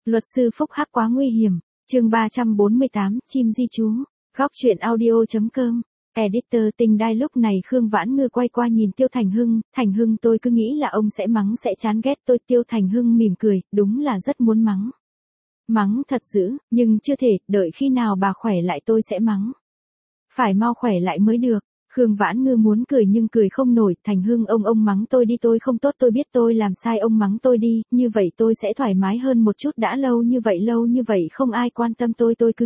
Luật sư phúc hắc quá nguy hiểm. Chương 348, chim di trú. Góc truyện audio.com. Editor Tình Đai. Lúc này Khương Vãn Ngư quay qua nhìn Tiêu Thành Hưng, tôi cứ nghĩ là ông sẽ mắng sẽ chán ghét tôi. Tiêu Thành Hưng mỉm cười, đúng là rất muốn mắng. Mắng thật dữ, nhưng chưa thể, đợi khi nào bà khỏe lại tôi sẽ mắng. Phải mau khỏe lại mới được. Khương Vãn Ngư muốn cười nhưng cười không nổi. Thành Hưng, ông mắng tôi đi, tôi không tốt, tôi biết tôi làm sai, ông mắng tôi đi, như vậy tôi sẽ thoải mái hơn một chút. Đã lâu như vậy không ai quan tâm tôi cứ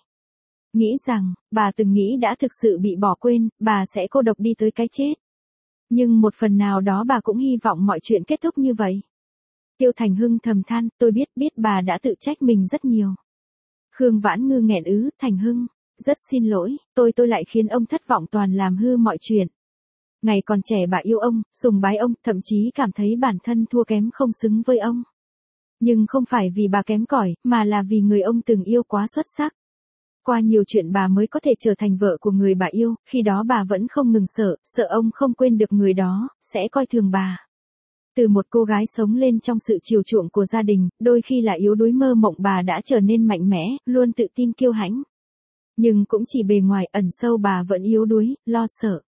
nghĩ rằng, bà từng nghĩ đã thực sự bị bỏ quên, bà sẽ cô độc đi tới cái chết. Nhưng một phần nào đó bà cũng hy vọng mọi chuyện kết thúc như vậy. Tiêu Thành Hưng thầm than, tôi biết bà đã tự trách mình rất nhiều. Khương Vãn Ngư nghẹn Thành Hưng, rất xin lỗi, tôi lại khiến ông thất vọng, toàn làm hư mọi chuyện. Ngày còn trẻ bà yêu ông, sùng bái ông, thậm chí cảm thấy bản thân thua kém không xứng với ông. Nhưng không phải vì bà kém cỏi, mà là vì người ông từng yêu quá xuất sắc. Qua nhiều chuyện bà mới có thể trở thành vợ của người bà yêu, khi đó bà vẫn không ngừng sợ ông không quên được người đó, sẽ coi thường bà. Từ một cô gái sống lên trong sự chiều chuộng của gia đình, đôi khi là yếu đuối mơ mộng, bà đã trở nên mạnh mẽ, luôn tự tin kiêu hãnh. Nhưng cũng chỉ bề ngoài, ẩn sâu bà vẫn yếu đuối, lo sợ.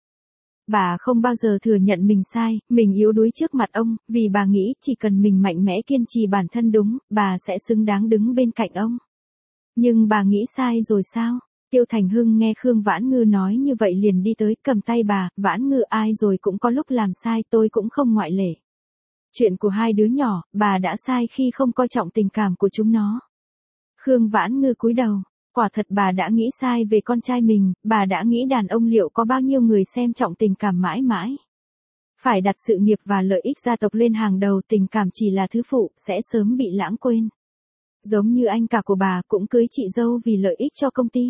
Bà không bao giờ thừa nhận mình sai, mình yếu đuối trước mặt ông, vì bà nghĩ chỉ cần mình mạnh mẽ kiên trì bản thân đúng, bà sẽ xứng đáng đứng bên cạnh ông. Nhưng bà nghĩ sai rồi sao? Tiêu Thành Hưng nghe Khương Vãn Ngư nói như vậy liền đi tới, cầm tay bà, Vãn Ngư, ai rồi cũng có lúc làm sai, tôi cũng không ngoại lệ. Chuyện của hai đứa nhỏ, bà đã sai khi không coi trọng tình cảm của chúng nó. Khương Vãn Ngư cúi đầu, quả thật bà đã nghĩ sai về con trai mình, bà đã nghĩ đàn ông liệu có bao nhiêu người xem trọng tình cảm mãi mãi. Phải đặt sự nghiệp và lợi ích gia tộc lên hàng đầu, tình cảm chỉ là thứ phụ, sẽ sớm bị lãng quên. Giống như anh cả của bà cũng cưới chị dâu vì lợi ích cho công ty.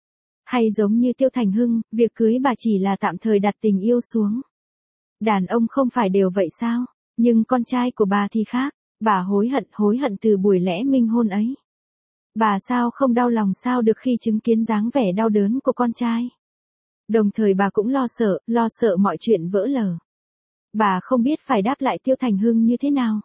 Hay giống như Tiêu Thành Hưng, việc cưới bà chỉ là tạm thời đặt tình yêu xuống. Đàn ông không phải đều vậy sao? Nhưng con trai của bà thì khác, bà hối hận từ buổi lẽ minh hôn ấy. Bà sao không đau lòng sao được khi chứng kiến dáng vẻ đau đớn của con trai. Đồng thời bà cũng lo sợ mọi chuyện vỡ lở. Bà không biết phải đáp lại Tiêu Thành Hưng như thế nào.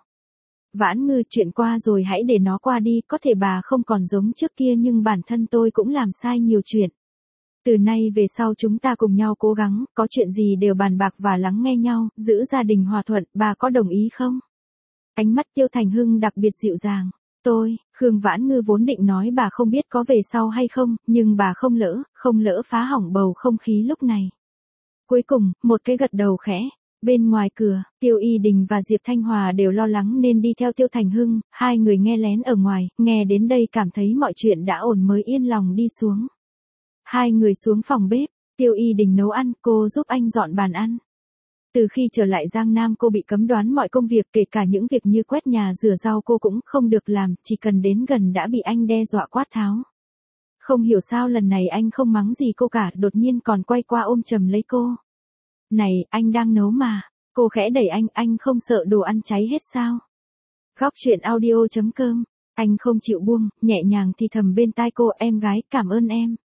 Vãn Ngư, chuyện qua rồi hãy để nó qua đi, có thể bà không còn giống trước kia nhưng bản thân tôi cũng làm sai nhiều chuyện. Từ nay về sau chúng ta cùng nhau cố gắng, có chuyện gì đều bàn bạc và lắng nghe nhau, giữ gia đình hòa thuận, bà có đồng ý không? Ánh mắt Tiêu Thành Hưng đặc biệt dịu dàng. Khương Vãn Ngư vốn định nói bà không biết có về sau hay không, nhưng bà không lỡ phá hỏng bầu không khí lúc này. Cuối cùng, một cái gật đầu khẽ. Bên ngoài cửa, Tiêu Y Đình và Diệp Thanh Hòa đều lo lắng nên đi theo Tiêu Thành Hưng, hai người nghe lén ở ngoài, nghe đến đây cảm thấy mọi chuyện đã ổn mới yên lòng đi xuống. Hai người xuống phòng bếp, Tiêu Y Đình nấu ăn, cô giúp anh dọn bàn ăn. Từ khi trở lại Giang Nam cô bị cấm đoán mọi công việc, kể cả những việc như quét nhà rửa rau cô cũng không được làm, chỉ cần đến gần đã bị anh đe dọa quát tháo. Không hiểu sao lần này anh không mắng gì cô cả, đột nhiên còn quay qua ôm chầm lấy cô. Này, anh đang nấu mà. Cô khẽ đẩy anh không sợ đồ ăn cháy hết sao? Góc truyện audio.com. Anh không chịu buông, nhẹ nhàng thì thầm bên tai cô, em gái, cảm ơn em.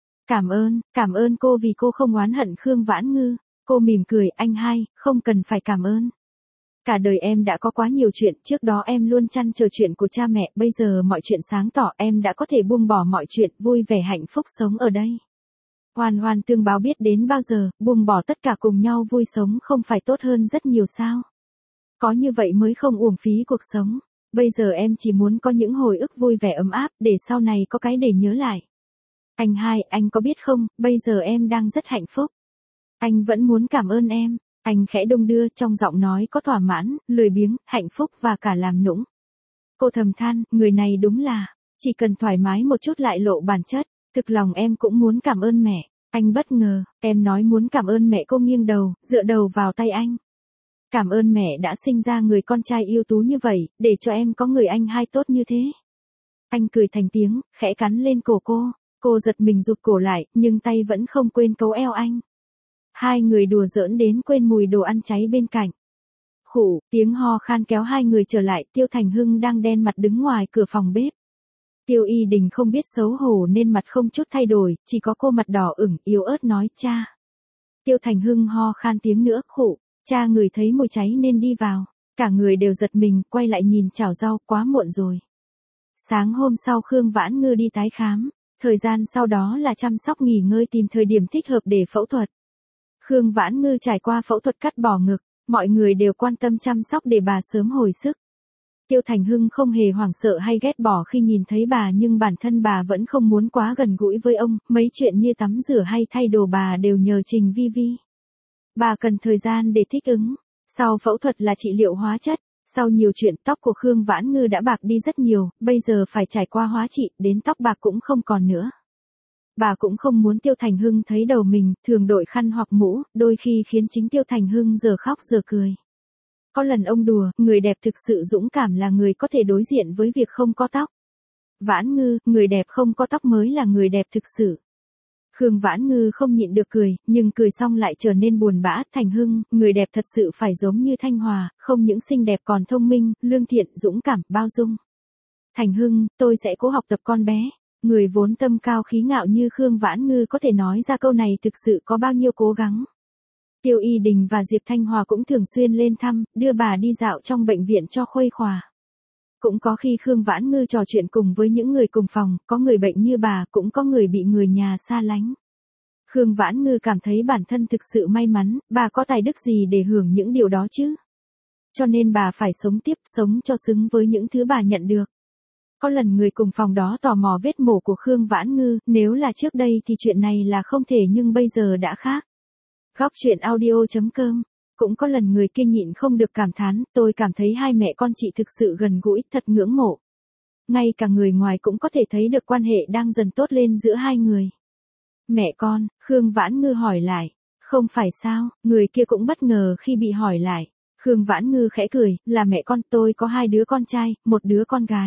Cảm ơn cô vì cô không oán hận Khương Vãn Ngư. Cô mỉm cười, anh hai, không cần phải cảm ơn. Cả đời em đã có quá nhiều chuyện, trước đó em luôn trăn trở chuyện của cha mẹ, bây giờ mọi chuyện sáng tỏ, em đã có thể buông bỏ mọi chuyện, vui vẻ hạnh phúc sống ở đây. Hoàn tương báo biết đến bao giờ, buông bỏ tất cả cùng nhau vui sống không phải tốt hơn rất nhiều sao? Có như vậy mới không uổng phí cuộc sống. Bây giờ em chỉ muốn có những hồi ức vui vẻ ấm áp, để sau này có cái để nhớ lại. Anh hai, anh có biết không, bây giờ em đang rất hạnh phúc. Anh vẫn muốn cảm ơn em. Anh khẽ đung đưa, trong giọng nói có thỏa mãn, lười biếng, hạnh phúc và cả làm nũng. Cô thầm than, người này đúng là, chỉ cần thoải mái một chút lại lộ bản chất. Thực lòng em cũng muốn cảm ơn mẹ. Anh bất ngờ, em nói muốn cảm ơn mẹ, cô nghiêng đầu, dựa đầu vào tay anh. Cảm ơn mẹ đã sinh ra người con trai ưu tú như vậy, để cho em có người anh hai tốt như thế. Anh cười thành tiếng, khẽ cắn lên cổ cô. Cô giật mình rụt cổ lại, nhưng tay vẫn không quên cấu eo anh. Hai người đùa giỡn đến quên mùi đồ ăn cháy bên cạnh. Khụ, tiếng ho khan kéo hai người trở lại, Tiêu Thành Hưng đang đen mặt đứng ngoài cửa phòng bếp. Tiêu Y Đình không biết xấu hổ nên mặt không chút thay đổi, chỉ có cô mặt đỏ ửng, yếu ớt nói, cha. Tiêu Thành Hưng ho khan tiếng nữa, khụ, cha ngửi thấy mùi cháy nên đi vào. Cả người đều giật mình, quay lại nhìn chảo rau, quá muộn rồi. Sáng hôm sau Khương Vãn Ngư đi tái khám, thời gian sau đó là chăm sóc nghỉ ngơi tìm thời điểm thích hợp để phẫu thuật. Khương Vãn Ngư trải qua phẫu thuật cắt bỏ ngực, mọi người đều quan tâm chăm sóc để bà sớm hồi sức. Tiêu Thành Hưng không hề hoảng sợ hay ghét bỏ khi nhìn thấy bà, nhưng bản thân bà vẫn không muốn quá gần gũi với ông, mấy chuyện như tắm rửa hay thay đồ bà đều nhờ Trình Vi Vi. Bà cần thời gian để thích ứng. Sau phẫu thuật là trị liệu hóa chất, sau nhiều chuyện tóc của Khương Vãn Ngư đã bạc đi rất nhiều, bây giờ phải trải qua hóa trị, đến tóc bạc cũng không còn nữa. Bà cũng không muốn Tiêu Thành Hưng thấy đầu mình, thường đội khăn hoặc mũ, đôi khi khiến chính Tiêu Thành Hưng giờ khóc giờ cười. Có lần ông đùa, người đẹp thực sự dũng cảm là người có thể đối diện với việc không có tóc. Vãn Ngư, người đẹp không có tóc mới là người đẹp thực sự. Khương Vãn Ngư không nhịn được cười, nhưng cười xong lại trở nên buồn bã. Thành Hưng, người đẹp thật sự phải giống như Thanh Hòa, không những xinh đẹp còn thông minh, lương thiện, dũng cảm, bao dung. Thành Hưng, tôi sẽ cố học tập con bé. Người vốn tâm cao khí ngạo như Khương Vãn Ngư có thể nói ra câu này thực sự có bao nhiêu cố gắng. Tiêu Y Đình và Diệp Thanh Hòa cũng thường xuyên lên thăm, đưa bà đi dạo trong bệnh viện cho khuây khỏa. Cũng có khi Khương Vãn Ngư trò chuyện cùng với những người cùng phòng, có người bệnh như bà, cũng có người bị người nhà xa lánh. Khương Vãn Ngư cảm thấy bản thân thực sự may mắn, bà có tài đức gì để hưởng những điều đó chứ? Cho nên bà phải sống tiếp, sống cho xứng với những thứ bà nhận được. Có lần người cùng phòng đó tò mò vết mổ của Khương Vãn Ngư, nếu là trước đây thì chuyện này là không thể, nhưng bây giờ đã khác. Góc truyện audio.com. Cũng có lần người kia nhịn không được cảm thán, tôi cảm thấy hai mẹ con chị thực sự gần gũi, thật ngưỡng mộ. Ngay cả người ngoài cũng có thể thấy được quan hệ đang dần tốt lên giữa hai người. Mẹ con, Khương Vãn Ngư hỏi lại. Không phải sao, người kia cũng bất ngờ khi bị hỏi lại. Khương Vãn Ngư khẽ cười, là mẹ con, tôi có 2 đứa con trai, 1 đứa con gái.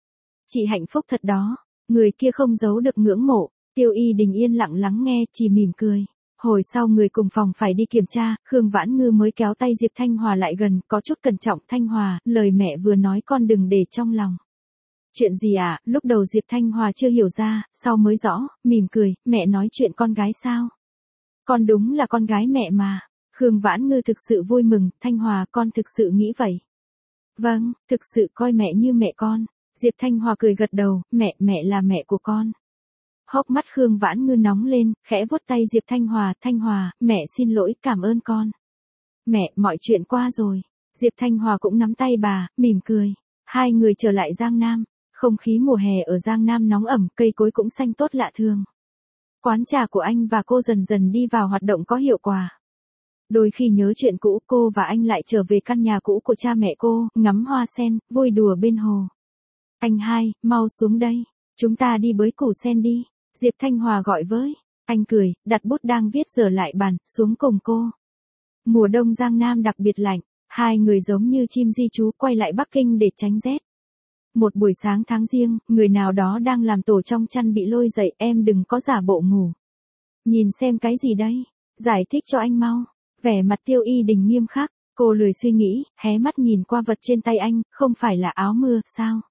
Chị hạnh phúc thật đó. Người kia không giấu được ngưỡng mộ. Tiêu Y Đình yên lặng lắng nghe, chỉ mỉm cười. Hồi sau người cùng phòng phải đi kiểm tra, Khương Vãn Ngư mới kéo tay Diệp Thanh Hòa lại gần, có chút cẩn trọng. Thanh Hòa, lời mẹ vừa nói con đừng để trong lòng. Chuyện gì à? Lúc đầu Diệp Thanh Hòa chưa hiểu ra, sau mới rõ, mỉm cười, mẹ nói chuyện con gái sao? Con đúng là con gái mẹ mà. Khương Vãn Ngư thực sự vui mừng, Thanh Hòa, con thực sự nghĩ vậy. Vâng, thực sự coi mẹ như mẹ con. Diệp Thanh Hòa cười gật đầu, mẹ là mẹ của con. Hốc mắt Khương Vãn Ngư nóng lên, khẽ vuốt tay Diệp Thanh Hòa, mẹ xin lỗi, cảm ơn con. Mẹ, mọi chuyện qua rồi. Diệp Thanh Hòa cũng nắm tay bà, mỉm cười. Hai người trở lại Giang Nam. Không khí mùa hè ở Giang Nam nóng ẩm, cây cối cũng xanh tốt lạ thường. Quán trà của anh và cô dần dần đi vào hoạt động có hiệu quả. Đôi khi nhớ chuyện cũ, cô và anh lại trở về căn nhà cũ của cha mẹ cô, ngắm hoa sen, vui đùa bên hồ. Anh hai, mau xuống đây. Chúng ta đi bới củ sen đi. Diệp Thanh Hòa gọi với. Anh cười, đặt bút đang viết giờ lại bàn, xuống cùng cô. Mùa đông Giang Nam đặc biệt lạnh. Hai người giống như chim di trú quay lại Bắc Kinh để tránh rét. Một buổi sáng tháng Giêng, người nào đó đang làm tổ trong chăn bị lôi dậy, em đừng có giả bộ ngủ. Nhìn xem cái gì đây? Giải thích cho anh mau. Vẻ mặt Tiêu Y Đình nghiêm khắc, cô lười suy nghĩ, hé mắt nhìn qua vật trên tay anh, không phải là áo mưa, sao?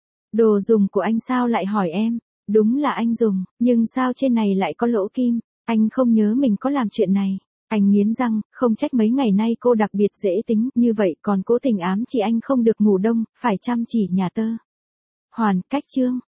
Đồ dùng của anh sao lại hỏi em? Đúng là anh dùng, nhưng sao trên này lại có lỗ kim? Anh không nhớ mình có làm chuyện này. Anh nghiến răng, không trách mấy ngày nay cô đặc biệt dễ tính, như vậy còn cố tình ám chỉ anh không được ngủ đông, phải chăm chỉ nhà tơ. Hoàn, cách chương.